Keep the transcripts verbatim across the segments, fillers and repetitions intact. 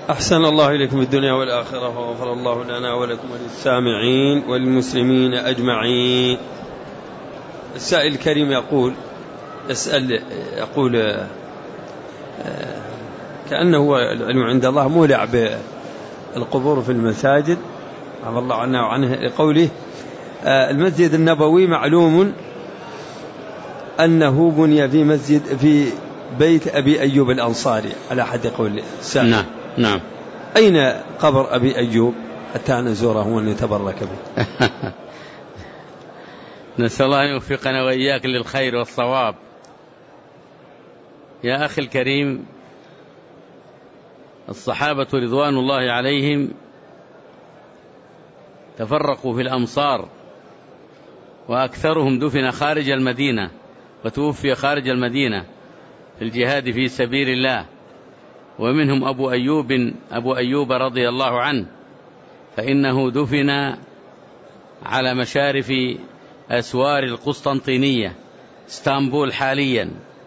أحسن الله إليكم الدنيا والآخرة، وغفر الله لنا ولكم وللسامعين والمسلمين أجمعين. السائل الكريم يقول يسأل يقول كأنه العلم عند الله مولع بالقبور في المساجد، عفى الله عنه وعنه، لقوله المسجد النبوي معلوم أنه بني في مسجد في بيت أبي أيوب الأنصاري على حد قول السائل. نعم نعم. أين قبر أبي أيوب حتى نزوره ونتبرك به؟ نسأل الله أن يوفقنا وإياك للخير والصواب. يا أخي الكريم، الصحابة رضوان الله عليهم تفرقوا في الأمصار، وأكثرهم دفن خارج المدينة وتوفي خارج المدينة في الجهاد في سبيل الله، ومنهم أبو أيوب أبو أيوب رضي الله عنه، فإنه دفن على مشارف أسوار القسطنطينية اسطنبول حاليا.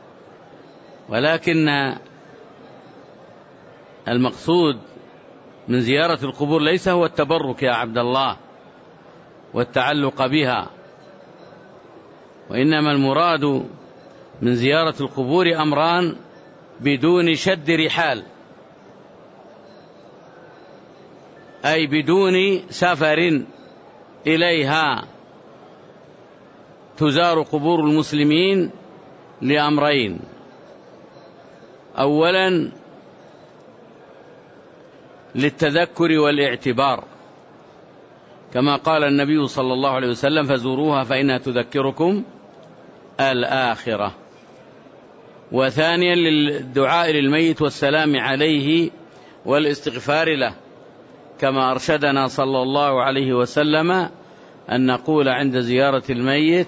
ولكن المقصود من زيارة القبور ليس هو التبرك يا عبد الله والتعلق بها، وإنما المراد من زيارة القبور أمران بدون شد رحال، أي بدون سفر إليها. تزار قبور المسلمين لأمرين: أولا للتذكر والاعتبار، كما قال النبي صلى الله عليه وسلم: فزوروها فإنها تذكركم الآخرة. وثانيا للدعاء للميت والسلام عليه والاستغفار له، كما أرشدنا صلى الله عليه وسلم أن نقول عند زيارة الميت: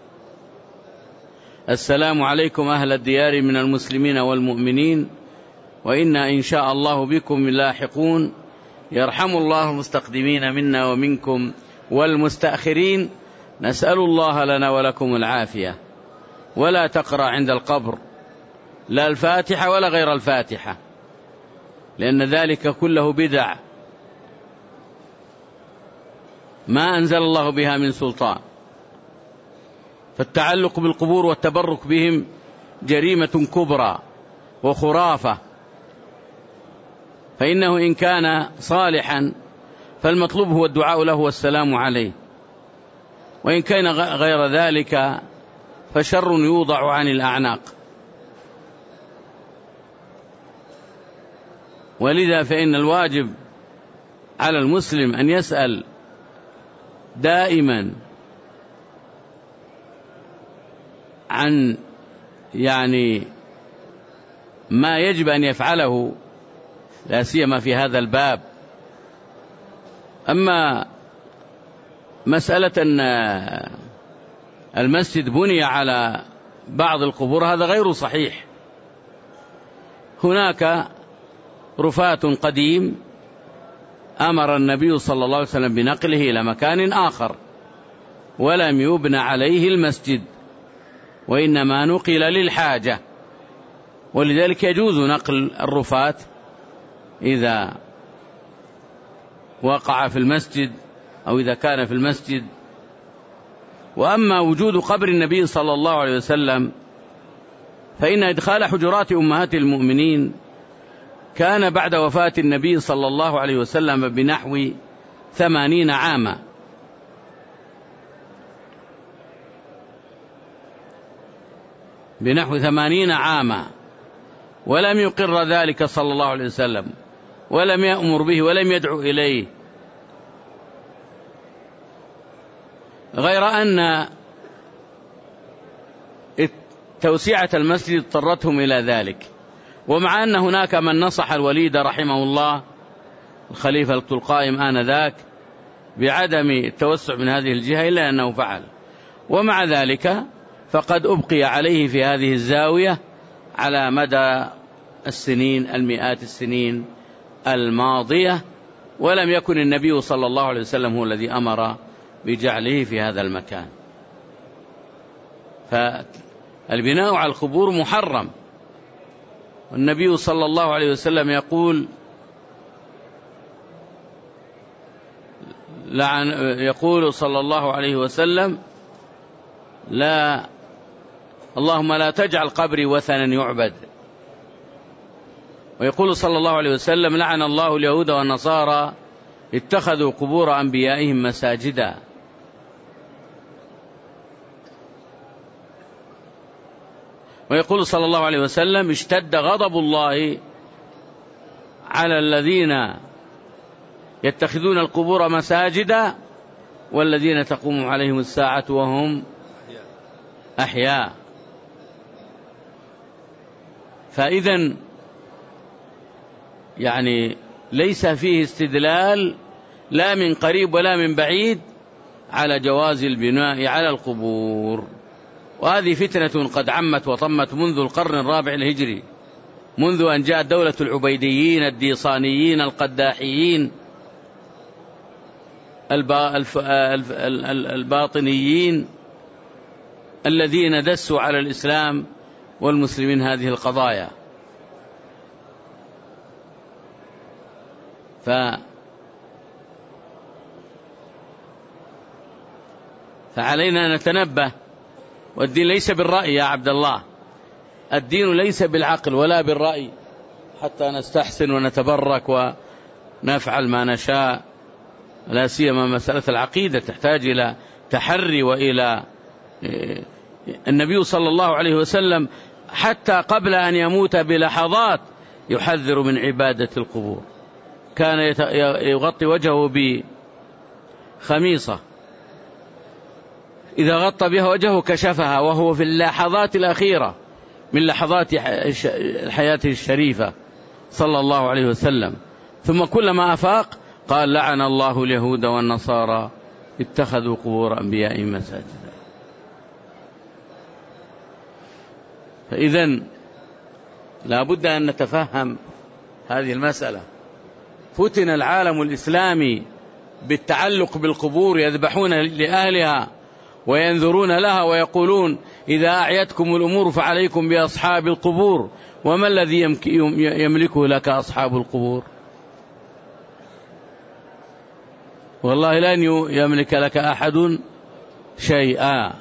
السلام عليكم أهل الديار من المسلمين والمؤمنين، وإنا إن شاء الله بكم لاحقون، يرحم الله المستقدمين منا ومنكم والمستأخرين، نسأل الله لنا ولكم العافية. ولا تقرأ عند القبر لا الفاتحة ولا غير الفاتحة، لأن ذلك كله بدع ما أنزل الله بها من سلطان. فالتعلق بالقبور والتبرك بهم جريمة كبرى وخرافة، فإنه إن كان صالحا فالمطلوب هو الدعاء له والسلام عليه، وإن كان غير ذلك فشر يوضع عن الأعناق. ولذا فإن الواجب على المسلم أن يسأل دائما عن يعني ما يجب أن يفعله، لا سيما في هذا الباب. أما مسألة أن المسجد بني على بعض القبور هذا غير صحيح. هناك رفات قديم أمر النبي صلى الله عليه وسلم بنقله إلى مكان آخر، ولم يبنى عليه المسجد، وإنما نقل للحاجة، ولذلك يجوز نقل الرفات إذا وقع في المسجد أو إذا كان في المسجد. وأما وجود قبر النبي صلى الله عليه وسلم فإن إدخال حجرات أمهات المؤمنين كان بعد وفاة النبي صلى الله عليه وسلم بنحو ثمانين عاما، بنحو ثمانين عاما، ولم يقر ذلك صلى الله عليه وسلم، ولم يأمر به، ولم يدعو إليه، غير أن توسعة المسجد اضطرتهم إلى ذلك. ومع أن هناك من نصح الوليد رحمه الله الخليفة القائم آنذاك بعدم التوسع من هذه الجهة، إلا أنه فعل. ومع ذلك فقد أبقي عليه في هذه الزاوية على مدى السنين المئات السنين الماضية، ولم يكن النبي صلى الله عليه وسلم هو الذي أمر بجعله في هذا المكان. فالبناء على القبور محرم، والنبي صلى الله عليه وسلم يقول: لعن يقول صلى الله عليه وسلم لا اللهم لا تجعل قبري وثنا يعبد. ويقول صلى الله عليه وسلم لعن الله اليهود والنصارى اتخذوا قبور أنبيائهم مساجدا. ويقول صلى الله عليه وسلم اشتد غضب الله على الذين يتخذون القبور مساجدا والذين تقوم عليهم الساعة وهم أحياء. فإذن يعني ليس فيه استدلال لا من قريب ولا من بعيد على جواز البناء على القبور. وهذه فتنة قد عمت وطمت منذ القرن الرابع الهجري، منذ أن جاءت دولة العبيديين الديصانيين القداحيين الباطنيين الذين دسوا على الإسلام والمسلمين هذه القضايا. ف فعلينا أن نتنبه. والدين ليس بالرأي يا عبد الله، الدين ليس بالعقل ولا بالرأي حتى نستحسن ونتبرك ونفعل ما نشاء. لا سيما مسألة العقيدة تحتاج إلى تحري وإلى النبي صلى الله عليه وسلم حتى قبل أن يموت بلحظات يحذر من عبادة القبور. كان يغطي وجهه بخميصة، إذا غطى بها وجهه كشفها وهو في اللحظات الأخيرة من لحظات حياته الشريفة صلى الله عليه وسلم. ثم كلما أفاق قال لعن الله اليهود والنصارى اتخذوا قبور أنبيائهم مساجدا. فإذن لا بد أن نتفهم هذه المسألة. فتن العالم الإسلامي بالتعلق بالقبور، يذبحون لأهلها وينذرون لها ويقولون إذا أعيتكم الأمور فعليكم بأصحاب القبور. وما الذي يملكه لك أصحاب القبور؟ والله لن يملك لك أحد شيئا،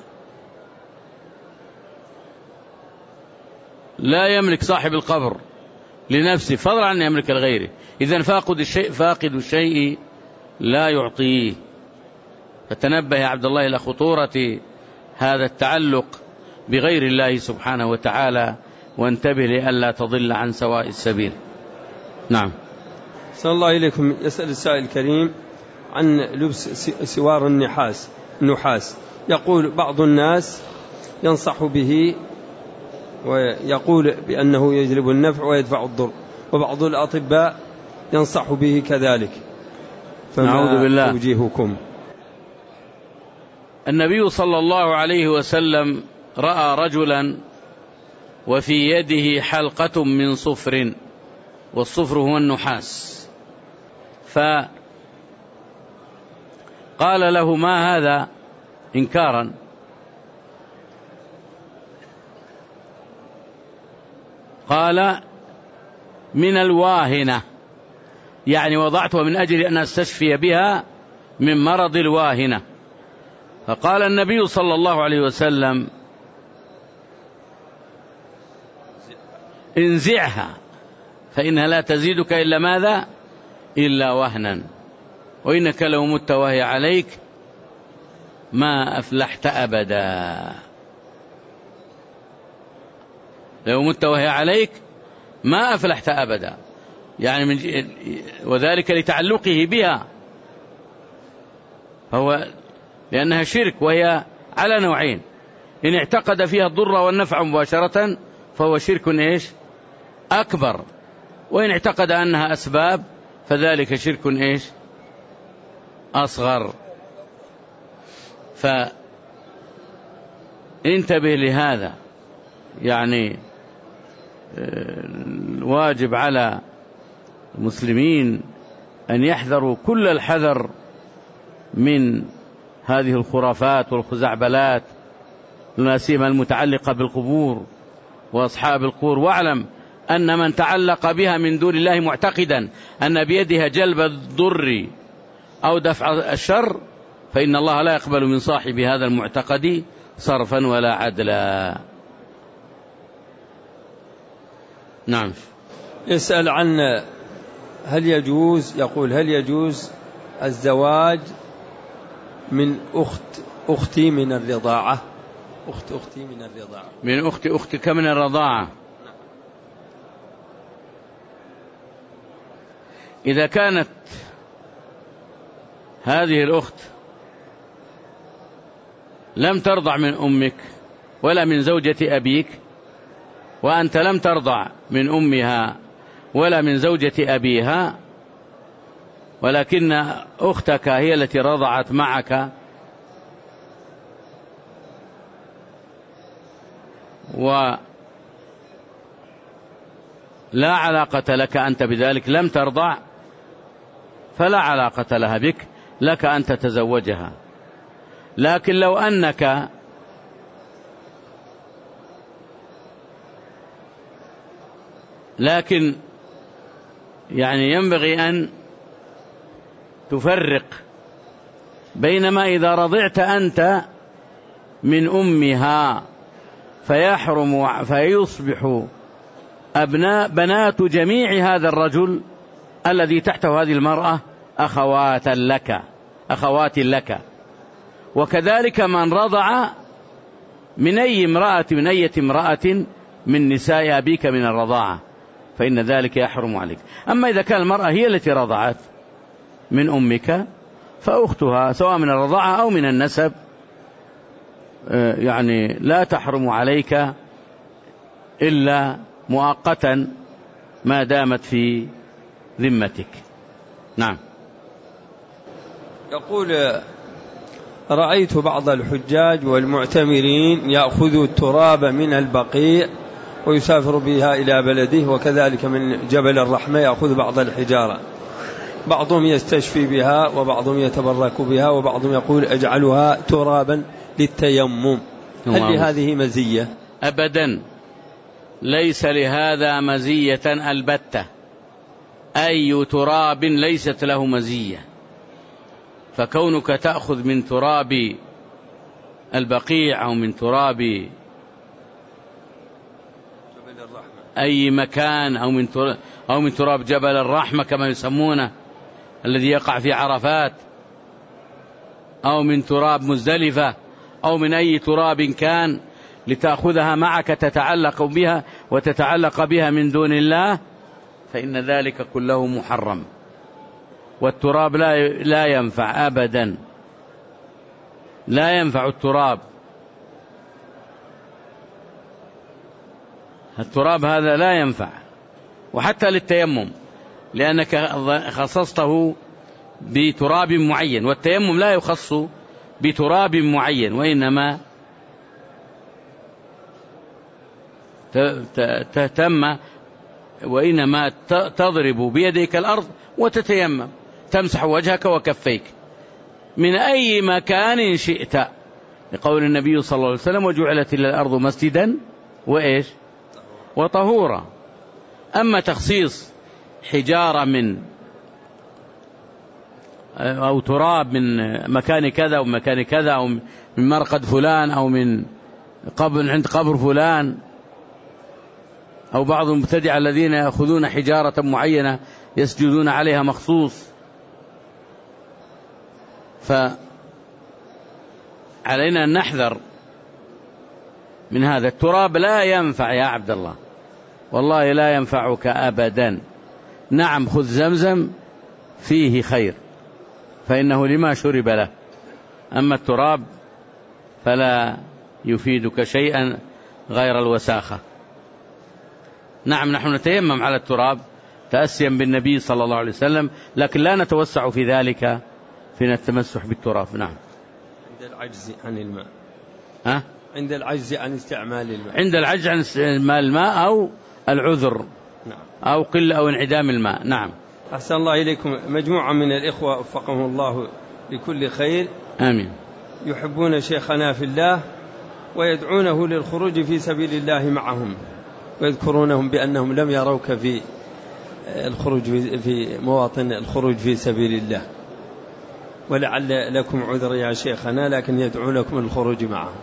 لا يملك صاحب القبر لنفسه فضلا عن يملك لغيره. إذن فاقد الشيء فاقد الشيء لا يعطيه. فتنبه يا عبد الله إلى خطورة هذا التعلق بغير الله سبحانه وتعالى، وانتبه لئلا تضل عن سواء السبيل. نعم. صلى الله إليكم. يسأل السائل الكريم عن لبس سوار النحاس النحاس يقول بعض الناس ينصح به ويقول بأنه يجلب النفع ويدفع الضر، وبعض الأطباء ينصح به كذلك، فما توجيهكم؟ النبي صلى الله عليه وسلم رأى رجلا وفي يده حلقة من صفر، والصفر هو النحاس، فقال له ما هذا إنكارا؟ قال من الواهنة، يعني وضعتها من أجل أن أستشفي بها من مرض الواهنة. فقال النبي صلى الله عليه وسلم انزعها فإنها لا تزيدك إلا ماذا؟ إلا وهنا، وإنك لو مت وهي عليك ما أفلحت أبدا. لو مت وهي عليك ما أفلحت أبدا، يعني من وذلك لتعلقه بها، فهو لأنها شرك وهي على نوعين: إن اعتقد فيها الضر والنفع مباشرة فهو شرك إيش؟ أكبر، وإن اعتقد أنها أسباب فذلك شرك إيش؟ أصغر. فانتبه لهذا، يعني الواجب على المسلمين أن يحذروا كل الحذر من هذه الخرافات والخزعبلات، لا سيما المتعلقة بالقبور وأصحاب القبور. واعلم أن من تعلق بها من دون الله معتقدا أن بيدها جلب الضر أو دفع الشر، فإن الله لا يقبل من صاحب هذا المعتقد صرفا ولا عدلا. نعم. يسأل عن هل يجوز، يقول هل يجوز الزواج من أخت أختي من الرضاعة؟ أخت أختي من الرضاعة، من أخت أختك من الرضاعة. إذا كانت هذه الأخت لم ترضع من أمك ولا من زوجة أبيك، وأنت لم ترضع من أمها ولا من زوجة أبيها، ولكن أختك هي التي رضعت معك، ولا علاقة لك أنت بذلك، لم ترضع، فلا علاقة لها بك، لك أن تتزوجها. لكن لو أنك لكن يعني ينبغي أن تفرق بينما إذا رضعت أنت من أمها فيحرم فيصبح أبناء بنات جميع هذا الرجل الذي تحته هذه المرأة أخوات لك أخوات لك وكذلك من رضع من أي امرأة من أي امرأة من نساء أبيك من الرضاعة، فإن ذلك يحرم عليك. أما إذا كان المرأة هي التي رضعت من أمك فأختها سواء من الرضاعة أو من النسب يعني لا تحرم عليك إلا مؤقتا ما دامت في ذمتك. نعم. يقول رأيت بعض الحجاج والمعتمرين يأخذوا التراب من البقيع ويسافر بها إلى بلده، وكذلك من جبل الرحمة يأخذ بعض الحجارة، بعضهم يستشفي بها وبعضهم يتبرك بها وبعضهم يقول أجعلها ترابا للتيمم. هل لهذه مزية؟ أبدا، ليس لهذا مزية البتة، أي تراب ليست له مزية. فكونك تأخذ من تراب البقيع أو من تراب أي مكان أو من تراب أو من تراب جبل الرحمة كما يسمونه الذي يقع في عرفات، أو من تراب مزدلفة، أو من أي تراب كان لتأخذها معك تتعلق بها وتتعلق بها من دون الله، فإن ذلك كله محرم. والتراب لا لا ينفع أبدا، لا ينفع التراب. التراب هذا لا ينفع، وحتى للتيمم، لأنك خصصته بتراب معين، والتيمم لا يخص بتراب معين، وإنما تهتم وإنما تضرب بيديك الأرض وتتيمم، تمسح وجهك وكفيك من أي مكان شئت، لقول النبي صلى الله عليه وسلم وجعلت الأرض مسجدا وإيش وطهورا. أما تخصيص حجارة من أو تراب من مكان كذا أو مكان كذا أو من مرقد فلان أو من قبر عند قبر فلان، أو بعض المبتدع الذين يأخذون حجارة معينة يسجدون عليها مخصوص، فعلينا أن نحذر من هذا. التراب لا ينفع يا عبد الله، والله لا ينفعك أبدا. نعم، خذ زمزم فيه خير فإنه لما شرب له، أما التراب فلا يفيدك شيئا غير الوساخة. نعم، نحن نتيمم على التراب تأسيا بالنبي صلى الله عليه وسلم، لكن لا نتوسع في ذلك في التمسح بالتراب. نعم. عند العجز عن الماء. ها؟ عند العجز عن استعمال الماء. عند العجز عن استعمال الماء أو العذر. نعم. أو قلة أو انعدام الماء. نعم. أحسن الله إليكم. مجموعة من الإخوة وفقهم الله لكل خير، آمين، يحبون شيخنا في الله ويدعونه للخروج في سبيل الله معهم، ويذكرونهم بأنهم لم يروك في الخروج في مواطن الخروج في سبيل الله. ولعل لكم عذر يا شيخنا، لكن يدعو لكم الخروج معه.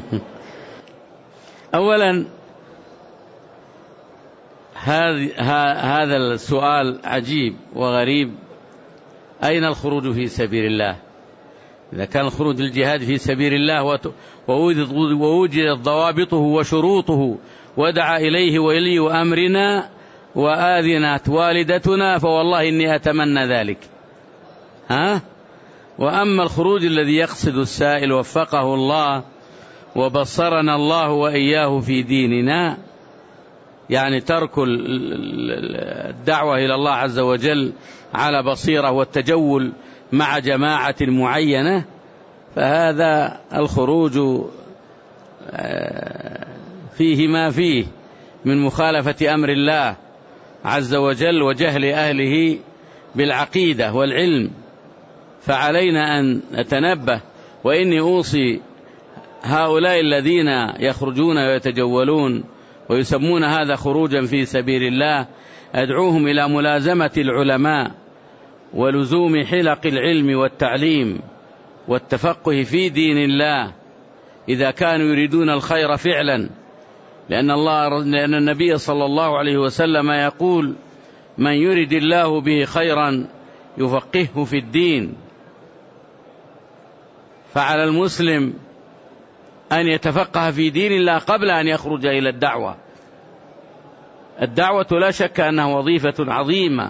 أولا هذا السؤال عجيب وغريب، أين الخروج في سبيل الله؟ إذا كان الخروج للجهاد في سبيل الله ووجدت ضوابطه وشروطه ودعا إليه ولي أمرنا وآذنت والدتنا فوالله إني أتمنى ذلك. ها؟ وأما الخروج الذي يقصد السائل وفقه الله وبصرنا الله وإياه في ديننا، يعني ترك الدعوة إلى الله عز وجل على بصيرة والتجول مع جماعة معينة، فهذا الخروج فيه ما فيه من مخالفة أمر الله عز وجل وجهل أهله بالعقيدة والعلم، فعلينا أن نتنبه. وإني أوصي هؤلاء الذين يخرجون ويتجولون ويسمون هذا خروجا في سبيل الله، أدعوهم إلى ملازمة العلماء ولزوم حلق العلم والتعليم والتفقه في دين الله إذا كانوا يريدون الخير فعلا، لأن الله لأن النبي صلى الله عليه وسلم يقول: من يرد الله به خيرا يفقهه في الدين. فعلى المسلم أن يتفقه في دين الله قبل أن يخرج إلى الدعوة. الدعوة لا شك أنها وظيفة عظيمة،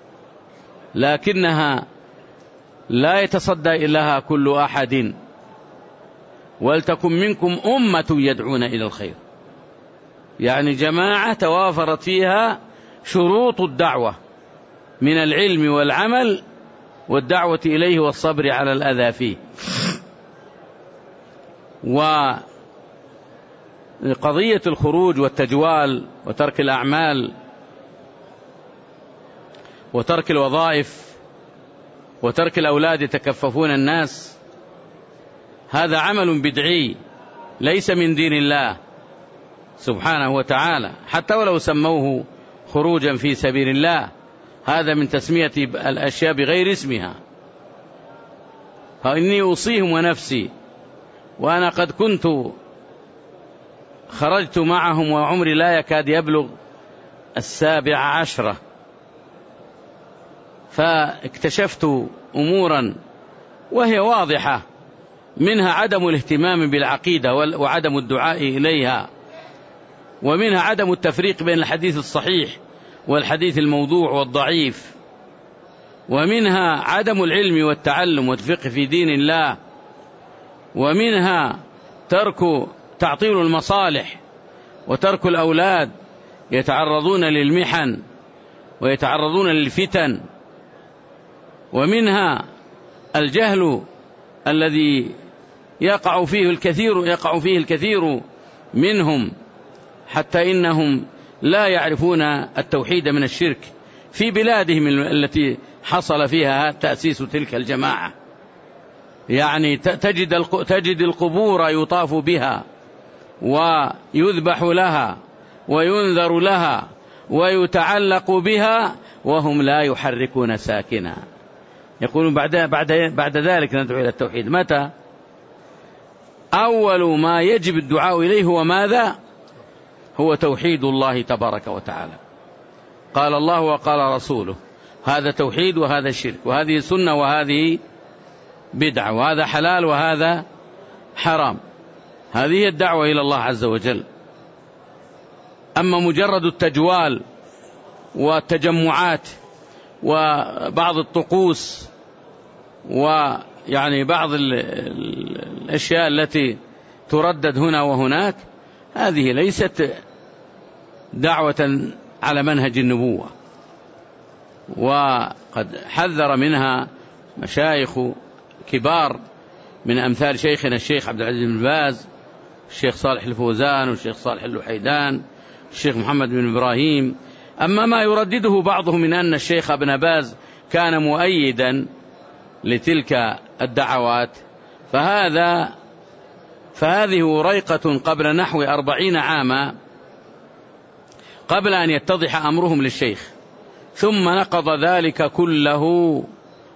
لكنها لا يتصدى لها كل أحد، ولتكن منكم أمة يدعون إلى الخير، يعني جماعة توافرت فيها شروط الدعوة من العلم والعمل والدعوة إليه والصبر على الأذى فيه. وقضية الخروج والتجوال وترك الأعمال وترك الوظائف وترك الأولاد يتكففون الناس، هذا عمل بدعي ليس من دين الله سبحانه وتعالى، حتى ولو سموه خروجا في سبيل الله، هذا من تسمية الأشياء بغير اسمها. فإني أوصيهم ونفسي، وأنا قد كنت خرجت معهم وعمري لا يكاد يبلغ السابع عشرة، فاكتشفت أمورا وهي واضحة، منها عدم الاهتمام بالعقيدة وعدم الدعاء إليها، ومنها عدم التفريق بين الحديث الصحيح والحديث الموضوع والضعيف، ومنها عدم العلم والتعلم والفقه في دين الله، ومنها ترك تعطيل المصالح وترك الأولاد يتعرضون للمحن ويتعرضون للفتن، ومنها الجهل الذي يقع فيه الكثير يقع فيه الكثير منهم، حتى إنهم لا يعرفون التوحيد من الشرك في بلادهم التي حصل فيها تأسيس تلك الجماعة. يعني تجد تجد القبور يطاف بها ويذبح لها وينذر لها ويتعلق بها وهم لا يحركون ساكنا. يقولون بعد بعد بعد ذلك ندعو إلى التوحيد. متى؟ أول ما يجب الدعاء إليه هو ماذا؟ هو توحيد الله تبارك وتعالى. قال الله وقال رسوله، هذا توحيد وهذا شرك، وهذه سنة وهذه بدعة، وهذا حلال وهذا حرام. هذه الدعوة إلى الله عز وجل. أما مجرد التجوال والتجمعات وبعض الطقوس ويعني بعض الأشياء التي تردد هنا وهناك، هذه ليست دعوة على منهج النبوة، وقد حذر منها مشايخ كبار من أمثال شيخنا الشيخ عبد العزيز بن باز، الشيخ صالح الفوزان، والشيخ صالح اللحيدان، الشيخ محمد بن إبراهيم. أما ما يردده بعضهم من أن الشيخ ابن باز كان مؤيدا لتلك الدعوات، فهذا فهذه ريقة قبل نحو أربعين عاما قبل أن يتضح أمرهم للشيخ، ثم نقض ذلك كله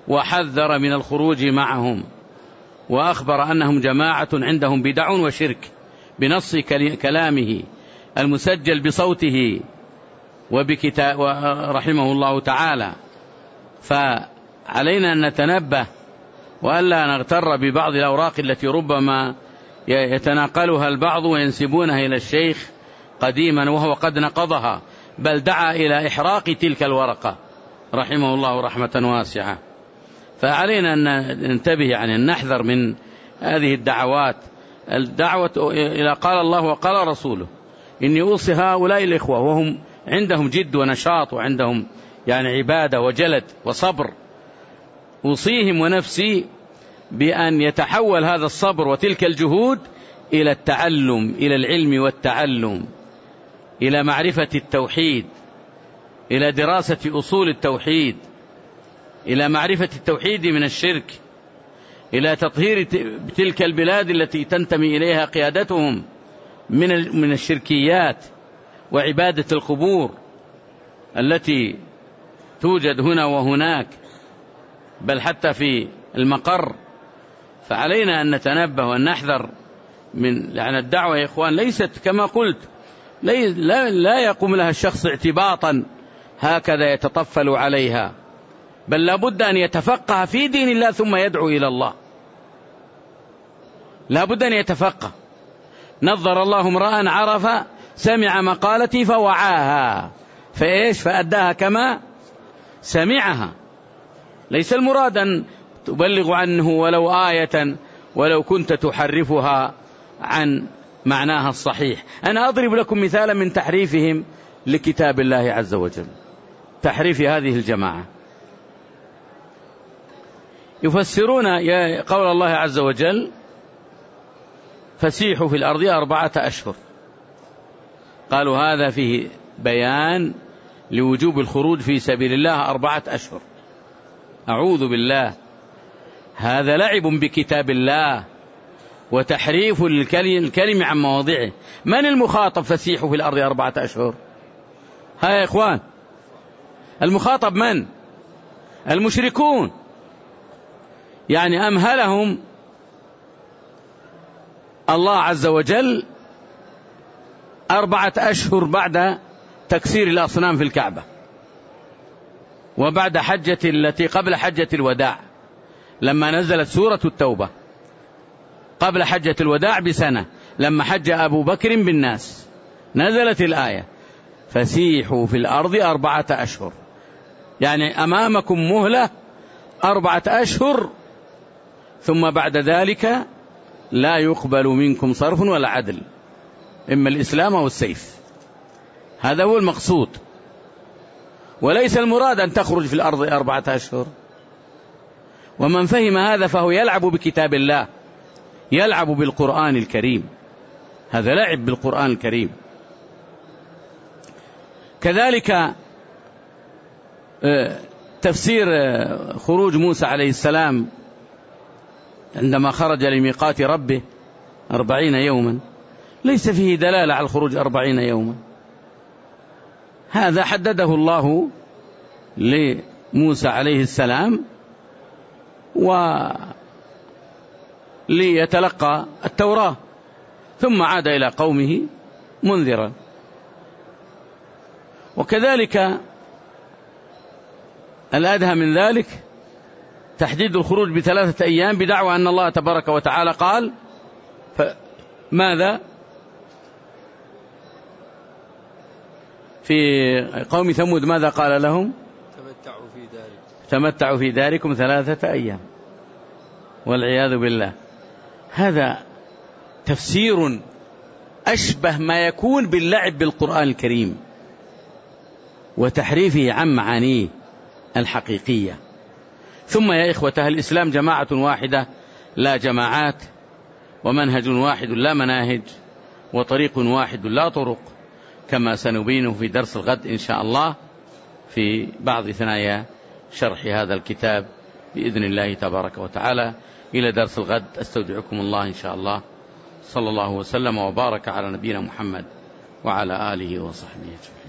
وحذر من الخروج معهم، وأخبر أنهم جماعة عندهم بدع وشرك بنص كلامه المسجل بصوته وبكتاب رحمه الله تعالى. فعلينا أن نتنبه وألا نغتر ببعض الأوراق التي ربما يتناقلها البعض وينسبونها إلى الشيخ قديما وهو قد نقضها، بل دعا إلى إحراق تلك الورقة رحمه الله رحمة واسعة. فعلينا أن ننتبه، يعني أن نحذر من هذه الدعوات، الدعوة إلى قال الله وقال رسوله. إني أوصي هؤلاء الإخوة وهم عندهم جد ونشاط وعندهم يعني عبادة وجلد وصبر، أوصيهم ونفسي بأن يتحول هذا الصبر وتلك الجهود إلى التعلم، إلى العلم والتعلم، إلى معرفة التوحيد، إلى دراسة أصول التوحيد، إلى معرفة التوحيد من الشرك، إلى تطهير تلك البلاد التي تنتمي إليها قيادتهم من من الشركيات وعبادة القبور التي توجد هنا وهناك، بل حتى في المقر. فعلينا أن نتنبه وأن نحذر من لأن الدعوة يا إخوان ليست كما قلت، لا, لا يقوم لها الشخص اعتباطا هكذا يتطفل عليها، بل لابد أن يتفقه في دين الله ثم يدعو إلى الله، لابد أن يتفقه. نظر الله امرأ عرف سمع مقالتي فوعاها فإيش فأداها كما سمعها. ليس المراد أن تبلغ عنه ولو آية ولو كنت تحرفها عن معناها الصحيح. أنا أضرب لكم مثالا من تحريفهم لكتاب الله عز وجل، تحريف هذه الجماعة. يفسرون قول الله عز وجل فسيحوا في الأرض أربعة أشهر، قالوا هذا فيه بيان لوجوب الخروج في سبيل الله أربعة أشهر. أعوذ بالله، هذا لعب بكتاب الله وتحريف الكلم عن مواضعه. من المخاطب فسيحوا في الأرض أربعة أشهر؟ ها يا إخوان، المخاطب من؟ المشركون، يعني أمهلهم الله عز وجل أربعة أشهر بعد تكسير الأصنام في الكعبة، وبعد حجة التي قبل حجة الوداع لما نزلت سورة التوبة، قبل حجة الوداع بسنة لما حج أبو بكر بالناس نزلت الآية فسيحوا في الأرض أربعة أشهر، يعني أمامكم مهلة أربعة أشهر، ثم بعد ذلك لا يقبل منكم صرف ولا عدل، إما الإسلام أو السيف. هذا هو المقصود، وليس المراد أن تخرج في الأرض أربعة أشهر. ومن فهم هذا فهو يلعب بكتاب الله، يلعب بالقرآن الكريم، هذا لعب بالقرآن الكريم. كذلك تفسير خروج موسى عليه السلام عندما خرج لميقات ربه أربعين يوما، ليس فيه دلالة على الخروج أربعين يوما، هذا حدده الله لموسى عليه السلام وليتلقى التوراة، ثم عاد إلى قومه منذرا. وكذلك الأدهى من ذلك تحديد الخروج بثلاثة أيام بدعوى أن الله تبارك وتعالى قال فماذا في قوم ثمود، ماذا قال لهم؟ تمتعوا في داركم تمتعوا في داركم ثلاثة أيام، والعياذ بالله. هذا تفسير أشبه ما يكون باللعب بالقرآن الكريم وتحريفه عن معانيه الحقيقية. ثم يا إخوة، الإسلام جماعة واحدة لا جماعات، ومنهج واحد لا مناهج، وطريق واحد لا طرق، كما سنبينه في درس الغد إن شاء الله في بعض ثنايا شرح هذا الكتاب بإذن الله تبارك وتعالى. إلى درس الغد، أستودعكم الله إن شاء الله. صلى الله وسلم وبارك على نبينا محمد وعلى آله وصحبه أجمعين.